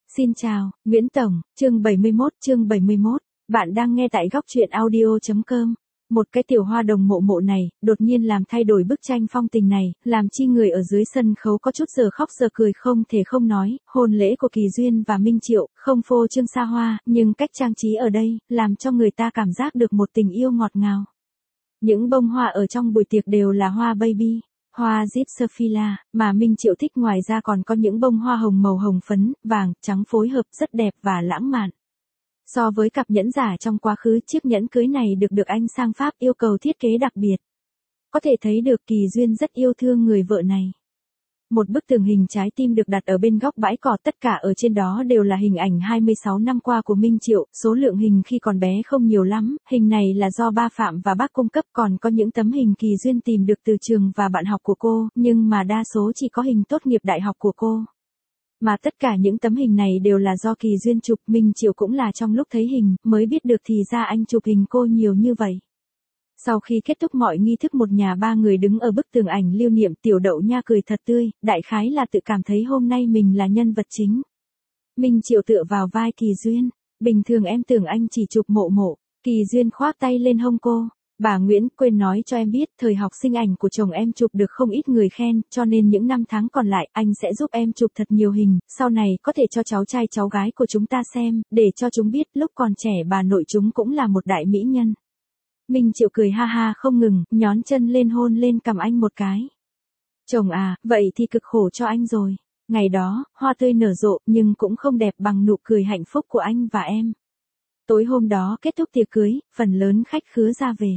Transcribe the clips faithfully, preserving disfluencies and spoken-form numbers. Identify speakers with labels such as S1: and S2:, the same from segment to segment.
S1: Xin chào, Nguyễn Tổng, chương bảy mươi mốt, chương bảy mươi mốt, bạn đang nghe tại góc truyện audio chấm com. Một cái tiểu hoa đồng mộ mộ này, đột nhiên làm thay đổi bức tranh phong tình này, làm chi người ở dưới sân khấu có chút giờ khóc giờ cười không thể không nói, hôn lễ của Kỳ Duyên và Minh Triệu, không phô trương xa hoa, nhưng cách trang trí ở đây, làm cho người ta cảm giác được một tình yêu ngọt ngào. Những bông hoa ở trong buổi tiệc đều là hoa baby. Hoa Gypsophila, mà Minh Triệu thích ngoài ra còn có những bông hoa hồng màu hồng phấn, vàng, trắng phối hợp rất đẹp và lãng mạn. So với cặp nhẫn giả trong quá khứ, chiếc nhẫn cưới này được được anh sang Pháp yêu cầu thiết kế đặc biệt. Có thể thấy được Kỳ Duyên rất yêu thương người vợ này. Một bức tường hình trái tim được đặt ở bên góc bãi cỏ, tất cả ở trên đó đều là hình ảnh hai mươi sáu năm qua của Minh Triệu, số lượng hình khi còn bé không nhiều lắm, hình này là do ba Phạm và bác cung cấp, còn có những tấm hình Kỳ Duyên tìm được từ trường và bạn học của cô, nhưng mà đa số chỉ có hình tốt nghiệp đại học của cô. Mà tất cả những tấm hình này đều là do Kỳ Duyên chụp, Minh Triệu cũng là trong lúc thấy hình, mới biết được thì ra anh chụp hình cô nhiều như vậy. Sau khi kết thúc mọi nghi thức, một nhà ba người đứng ở bức tường ảnh lưu niệm, Tiểu Đậu Nha cười thật tươi, đại khái là tự cảm thấy hôm nay mình là nhân vật chính. Minh Triệu tựa vào vai Kỳ Duyên, bình thường em tưởng anh chỉ chụp mộ mộ. Kỳ Duyên khoác tay lên hông cô, bà Nguyễn, quên nói cho em biết, thời học sinh ảnh của chồng em chụp được không ít người khen, cho nên những năm tháng còn lại, anh sẽ giúp em chụp thật nhiều hình, sau này có thể cho cháu trai cháu gái của chúng ta xem, để cho chúng biết lúc còn trẻ bà nội chúng cũng là một đại mỹ nhân. Minh Triệu cười ha ha không ngừng, nhón chân lên hôn lên cằm anh một cái. Chồng à, vậy thì cực khổ cho anh rồi. Ngày đó, hoa tươi nở rộ, nhưng cũng không đẹp bằng nụ cười hạnh phúc của anh và em. Tối hôm đó kết thúc tiệc cưới, phần lớn khách khứa ra về.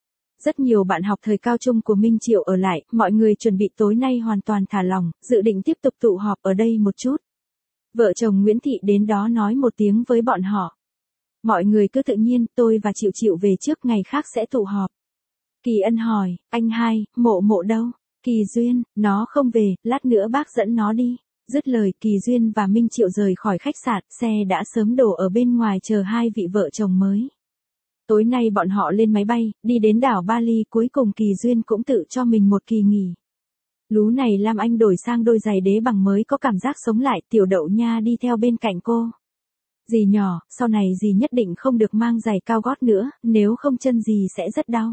S1: Rất nhiều bạn học thời cao trung của Minh Triệu ở lại, mọi người chuẩn bị tối nay hoàn toàn thả lỏng, dự định tiếp tục tụ họp ở đây một chút. Vợ chồng Nguyễn Thị đến đó nói một tiếng với bọn họ. Mọi người cứ tự nhiên, tôi và Triệu Triệu về trước, ngày khác sẽ tụ họp. Kỳ Ân hỏi, anh hai, mộ mộ đâu? Kỳ Duyên, nó không về, lát nữa bác dẫn nó đi. Dứt lời, Kỳ Duyên và Minh Triệu rời khỏi khách sạn, xe đã sớm đổ ở bên ngoài chờ hai vị vợ chồng mới. Tối nay bọn họ lên máy bay, đi đến đảo Bali, cuối cùng Kỳ Duyên cũng tự cho mình một kỳ nghỉ. Lú này Lam Anh đổi sang đôi giày đế bằng mới có cảm giác sống lại, Tiểu Đậu Nha đi theo bên cạnh cô. Dì nhỏ, sau này dì nhất định không được mang giày cao gót nữa, nếu không chân dì sẽ rất đau.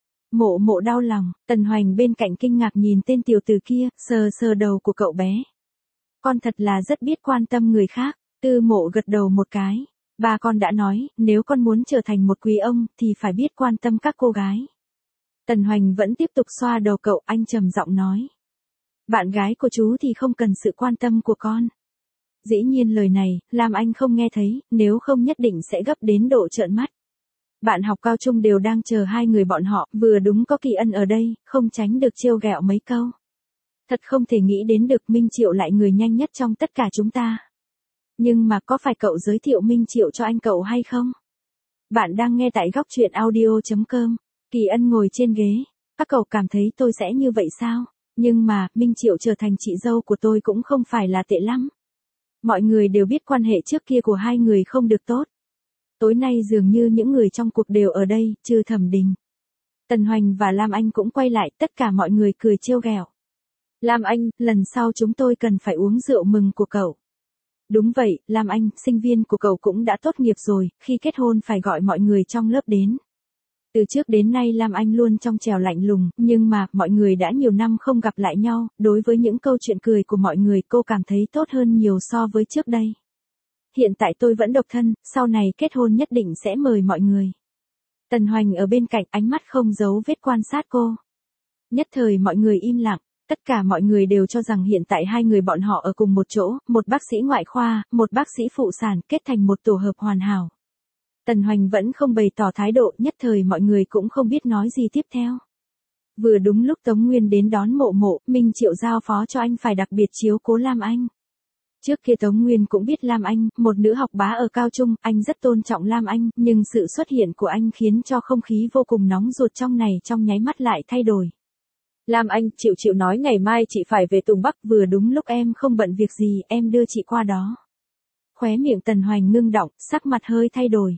S1: Mộ mộ đau lòng, Tần Hoành bên cạnh kinh ngạc nhìn tên tiểu tử kia, sờ sờ đầu của cậu bé. Con thật là rất biết quan tâm người khác, Tư Mộ gật đầu một cái. Ba con đã nói, nếu con muốn trở thành một quý ông, thì phải biết quan tâm các cô gái. Tần Hoành vẫn tiếp tục xoa đầu cậu, anh trầm giọng nói. Bạn gái của chú thì không cần sự quan tâm của con. Dĩ nhiên lời này, Lam Anh không nghe thấy, nếu không nhất định sẽ gấp đến độ trợn mắt. Bạn học cao trung đều đang chờ hai người bọn họ, vừa đúng có Kỳ Ân ở đây, không tránh được trêu ghẹo mấy câu. Thật không thể nghĩ đến được Minh Triệu lại người nhanh nhất trong tất cả chúng ta. Nhưng mà có phải cậu giới thiệu Minh Triệu cho anh cậu hay không? Bạn đang nghe tại góc truyện audio chấm com. Kỳ Ân ngồi trên ghế. Các cậu cảm thấy tôi sẽ như vậy sao? Nhưng mà, Minh Triệu trở thành chị dâu của tôi cũng không phải là tệ lắm. Mọi người đều biết quan hệ trước kia của hai người không được tốt. Tối nay dường như những người trong cuộc đều ở đây, trừ Thẩm Đình. Tần Hoành và Lam Anh cũng quay lại, tất cả mọi người cười trêu ghẹo. Lam Anh, lần sau chúng tôi cần phải uống rượu mừng của cậu. Đúng vậy, Lam Anh, sinh viên của cậu cũng đã tốt nghiệp rồi, khi kết hôn phải gọi mọi người trong lớp đến. Từ trước đến nay Lam Anh luôn trong trèo lạnh lùng, nhưng mà, mọi người đã nhiều năm không gặp lại nhau, đối với những câu chuyện cười của mọi người cô cảm thấy tốt hơn nhiều so với trước đây. Hiện tại tôi vẫn độc thân, sau này kết hôn nhất định sẽ mời mọi người. Tần Hoành ở bên cạnh, ánh mắt không giấu vết quan sát cô. Nhất thời mọi người im lặng, tất cả mọi người đều cho rằng hiện tại hai người bọn họ ở cùng một chỗ, một bác sĩ ngoại khoa, một bác sĩ phụ sản, kết thành một tổ hợp hoàn hảo. Tần Hoành vẫn không bày tỏ thái độ, nhất thời mọi người cũng không biết nói gì tiếp theo. Vừa đúng lúc Tống Nguyên đến đón mộ mộ, Minh Triệu giao phó cho anh phải đặc biệt chiếu cố Lam Anh. Trước kia Tống Nguyên cũng biết Lam Anh, một nữ học bá ở cao trung, anh rất tôn trọng Lam Anh, nhưng sự xuất hiện của anh khiến cho không khí vô cùng nóng ruột trong này trong nháy mắt lại thay đổi. Lam Anh, Triệu Triệu nói ngày mai chị phải về Tùng Bắc, vừa đúng lúc em không bận việc gì, em đưa chị qua đó. Khóe miệng Tần Hoành ngưng đọng, sắc mặt hơi thay đổi.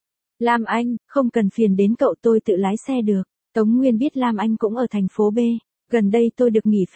S1: Lam Anh, không cần phiền đến cậu, tôi tự lái xe được. Tống Nguyên biết Lam Anh cũng ở thành phố B, gần đây tôi được nghỉ phép.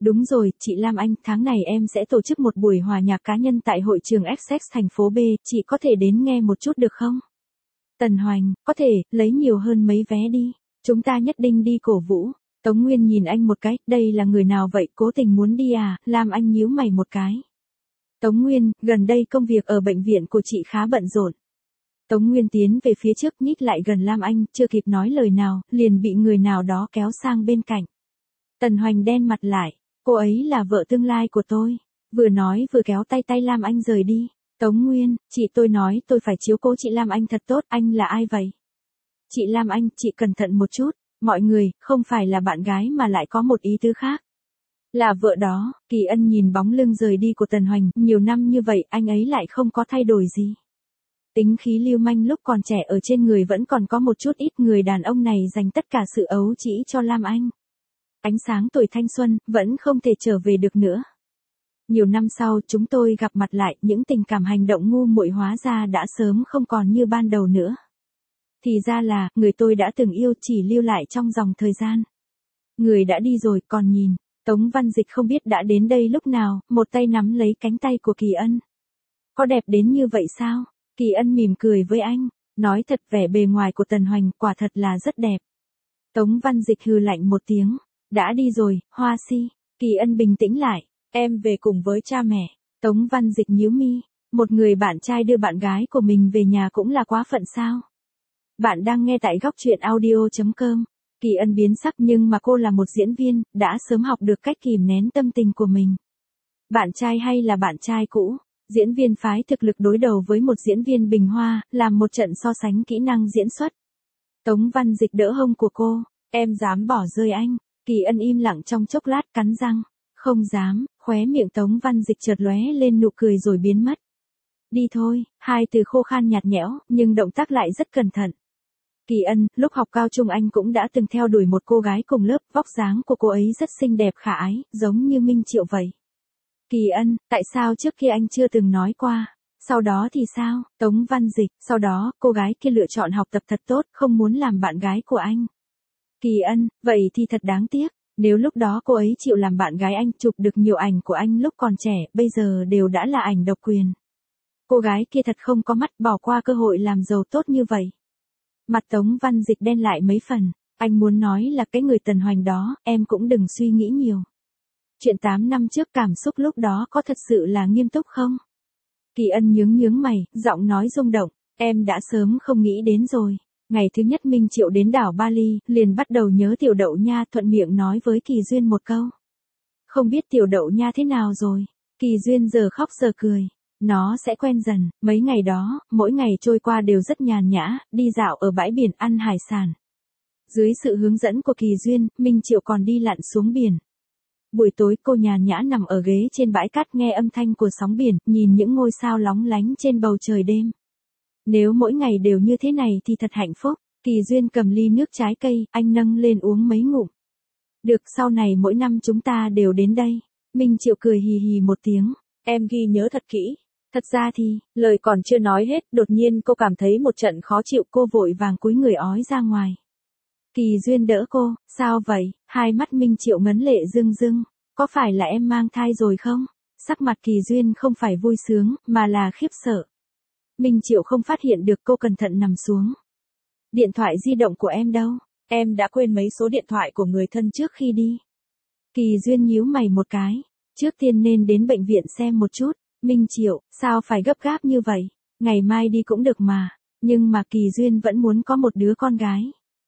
S1: Đúng rồi, chị Lam Anh, tháng này em sẽ tổ chức một buổi hòa nhạc cá nhân tại hội trường Essex thành phố B, chị có thể đến nghe một chút được không? Tần Hoành, có thể, lấy nhiều hơn mấy vé đi. Chúng ta nhất định đi cổ vũ. Tống Nguyên nhìn anh một cái, đây là người nào vậy, cố tình muốn đi à, Lam Anh nhíu mày một cái. Tống Nguyên, gần đây công việc ở bệnh viện của chị khá bận rộn. Tống Nguyên tiến về phía trước nhích lại gần Lam Anh, chưa kịp nói lời nào, liền bị người nào đó kéo sang bên cạnh. Tần Hoành đen mặt lại, cô ấy là vợ tương lai của tôi. Vừa nói vừa kéo tay tay Lam Anh rời đi. Tống Nguyên, chị tôi nói tôi phải chiếu cố chị Lam Anh thật tốt, anh là ai vậy? Chị Lam Anh, chị cẩn thận một chút, mọi người, không phải là bạn gái mà lại có một ý tứ khác. Là vợ đó, Kỳ Ân nhìn bóng lưng rời đi của Tần Hoành, nhiều năm như vậy anh ấy lại không có thay đổi gì. Tính khí lưu manh lúc còn trẻ ở trên người vẫn còn có một chút ít, người đàn ông này dành tất cả sự ấu trĩ cho Lam Anh. Ánh sáng tuổi thanh xuân, vẫn không thể trở về được nữa. Nhiều năm sau chúng tôi gặp mặt lại, những tình cảm hành động ngu muội hóa ra đã sớm không còn như ban đầu nữa. Thì ra là, người tôi đã từng yêu chỉ lưu lại trong dòng thời gian. Người đã đi rồi còn nhìn, Tống Văn Dịch không biết đã đến đây lúc nào, một tay nắm lấy cánh tay của Kỳ Ân. Có đẹp đến như vậy sao? Kỳ Ân mỉm cười với anh, nói thật vẻ bề ngoài của Tần Hoành quả thật là rất đẹp. Tống Văn Dịch hừ lạnh một tiếng, đã đi rồi, Hoa Si. Kỳ Ân bình tĩnh lại, em về cùng với cha mẹ. Tống Văn Dịch nhíu mi, một người bạn trai đưa bạn gái của mình về nhà cũng là quá phận sao? Bạn đang nghe tại góc truyện audio chấm com. Kỳ Ân biến sắc nhưng mà cô là một diễn viên, đã sớm học được cách kìm nén tâm tình của mình. Bạn trai hay là bạn trai cũ? Diễn viên phái thực lực đối đầu với một diễn viên bình hoa, làm một trận so sánh kỹ năng diễn xuất. Tống Văn Dịch đỡ hông của cô, em dám bỏ rơi anh. Kỳ Ân im lặng trong chốc lát cắn răng, không dám, khóe miệng Tống Văn Dịch chợt lóe lên nụ cười rồi biến mất. Đi thôi, hai từ khô khan nhạt nhẽo, nhưng động tác lại rất cẩn thận. Kỳ Ân, lúc học cao trung anh cũng đã từng theo đuổi một cô gái cùng lớp, vóc dáng của cô ấy rất xinh đẹp khả ái, giống như Minh Triệu vậy. Kỳ Ân, tại sao trước kia anh chưa từng nói qua? Sau đó thì sao? Tống Văn Dịch, sau đó, cô gái kia lựa chọn học tập thật tốt, không muốn làm bạn gái của anh. Kỳ Ân, vậy thì thật đáng tiếc, nếu lúc đó cô ấy chịu làm bạn gái anh, chụp được nhiều ảnh của anh lúc còn trẻ, bây giờ đều đã là ảnh độc quyền. Cô gái kia thật không có mắt, bỏ qua cơ hội làm giàu tốt như vậy. Mặt Tống Văn Dịch đen lại mấy phần, anh muốn nói là cái người Tần Hoành đó, em cũng đừng suy nghĩ nhiều. Chuyện tám năm trước cảm xúc lúc đó có thật sự là nghiêm túc không? Kỳ Ân nhướng nhướng mày, giọng nói rung động, em đã sớm không nghĩ đến rồi. Ngày thứ nhất Minh Triệu đến đảo Bali, liền bắt đầu nhớ Tiểu Đậu Nha, thuận miệng nói với Kỳ Duyên một câu. Không biết Tiểu Đậu Nha thế nào rồi? Kỳ Duyên giờ khóc giờ cười. Nó sẽ quen dần, mấy ngày đó, mỗi ngày trôi qua đều rất nhàn nhã, đi dạo ở bãi biển ăn hải sản. Dưới sự hướng dẫn của Kỳ Duyên, Minh Triệu còn đi lặn xuống biển. Buổi tối cô nhàn nhã nằm ở ghế trên bãi cát nghe âm thanh của sóng biển, nhìn những ngôi sao lóng lánh trên bầu trời đêm. Nếu mỗi ngày đều như thế này thì thật hạnh phúc. Kỳ Duyên cầm ly nước trái cây, anh nâng lên uống mấy ngụm. Được, sau này mỗi năm chúng ta đều đến đây. Minh Triệu cười hì hì một tiếng, em ghi nhớ thật kỹ. Thật ra thì, lời còn chưa nói hết, đột nhiên cô cảm thấy một trận khó chịu, cô vội vàng cúi người ói ra ngoài. Kỳ Duyên đỡ cô, sao vậy? Hai mắt Minh Triệu ngấn lệ rưng rưng, có phải là em mang thai rồi không? Sắc mặt Kỳ Duyên không phải vui sướng, mà là khiếp sợ. Minh Triệu không phát hiện được, cô cẩn thận nằm xuống. Điện thoại di động của em đâu? Em đã quên mấy số điện thoại của người thân trước khi đi. Kỳ Duyên nhíu mày một cái, trước tiên nên đến bệnh viện xem một chút. Minh Triệu, sao phải gấp gáp như vậy? Ngày mai đi cũng được mà. Nhưng mà Kỳ Duyên vẫn muốn có một đứa con gái.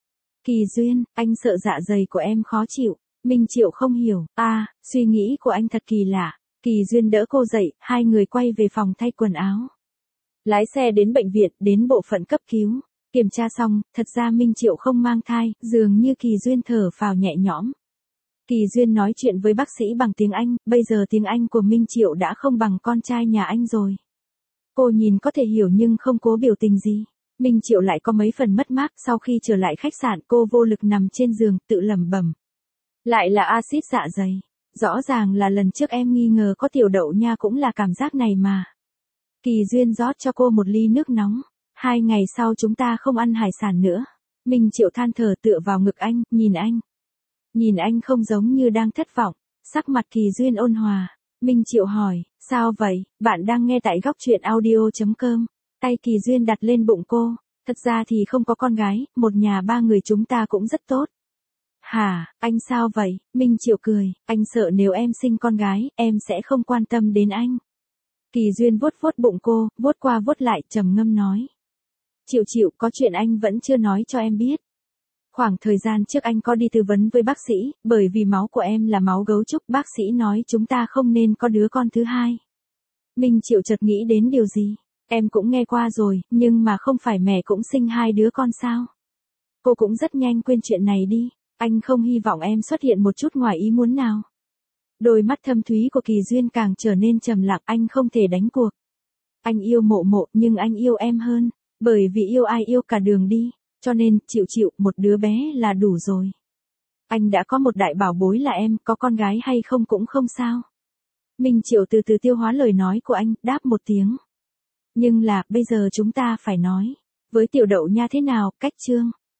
S1: Kỳ Duyên, anh sợ dạ dày của em khó chịu. Minh Triệu không hiểu, à, suy nghĩ của anh thật kỳ lạ. Kỳ Duyên đỡ cô dậy, hai người quay về phòng thay quần áo. Lái xe đến bệnh viện, đến bộ phận cấp cứu. Kiểm tra xong, thật ra Minh Triệu không mang thai, dường như Kỳ Duyên thở phào nhẹ nhõm. Kỳ Duyên nói chuyện với bác sĩ bằng tiếng Anh, bây giờ tiếng Anh của Minh Triệu đã không bằng con trai nhà anh rồi. Cô nhìn có thể hiểu nhưng không cố biểu tình gì. Minh Triệu lại có mấy phần mất mát, sau khi trở lại khách sạn cô vô lực nằm trên giường, tự lẩm bẩm. Lại là axit dạ dày. Rõ ràng là lần trước em nghi ngờ có Tiểu Đậu Nha cũng là cảm giác này mà. Kỳ Duyên rót cho cô một ly nước nóng. Hai ngày sau chúng ta không ăn hải sản nữa. Minh Triệu than thở tựa vào ngực anh, nhìn anh. Nhìn anh không giống như đang thất vọng. Sắc mặt Kỳ Duyên ôn hòa. Minh Triệu hỏi, sao vậy, bạn đang nghe tại góc truyện audio.com. Tay Kỳ Duyên đặt lên bụng cô. Thật ra thì không có con gái, một nhà ba người chúng ta cũng rất tốt. Hả, anh sao vậy? Minh Triệu cười, anh sợ nếu em sinh con gái, em sẽ không quan tâm đến anh. Kỳ Duyên vuốt vuốt bụng cô, vuốt qua vuốt lại, trầm ngâm nói. Triệu Triệu, có chuyện anh vẫn chưa nói cho em biết. Khoảng thời gian trước anh có đi tư vấn với bác sĩ, bởi vì máu của em là máu gấu trúc, bác sĩ nói chúng ta không nên có đứa con thứ hai. Minh Triệu chợt nghĩ đến điều gì. Em cũng nghe qua rồi, nhưng mà không phải mẹ cũng sinh hai đứa con sao? Cô cũng rất nhanh quên chuyện này đi, anh không hy vọng em xuất hiện một chút ngoài ý muốn nào. Đôi mắt thâm thúy của Kỳ Duyên càng trở nên trầm lặng, anh không thể đánh cuộc. Anh yêu Mộ Mộ nhưng anh yêu em hơn, bởi vì yêu ai yêu cả đường đi, cho nên, Triệu Triệu, một đứa bé là đủ rồi. Anh đã có một đại bảo bối là em, có con gái hay không cũng không sao. Minh Triệu từ từ tiêu hóa lời nói của anh, đáp một tiếng. Nhưng là, bây giờ chúng ta phải nói. Với Tiểu Đậu Nha thế nào, cách chương.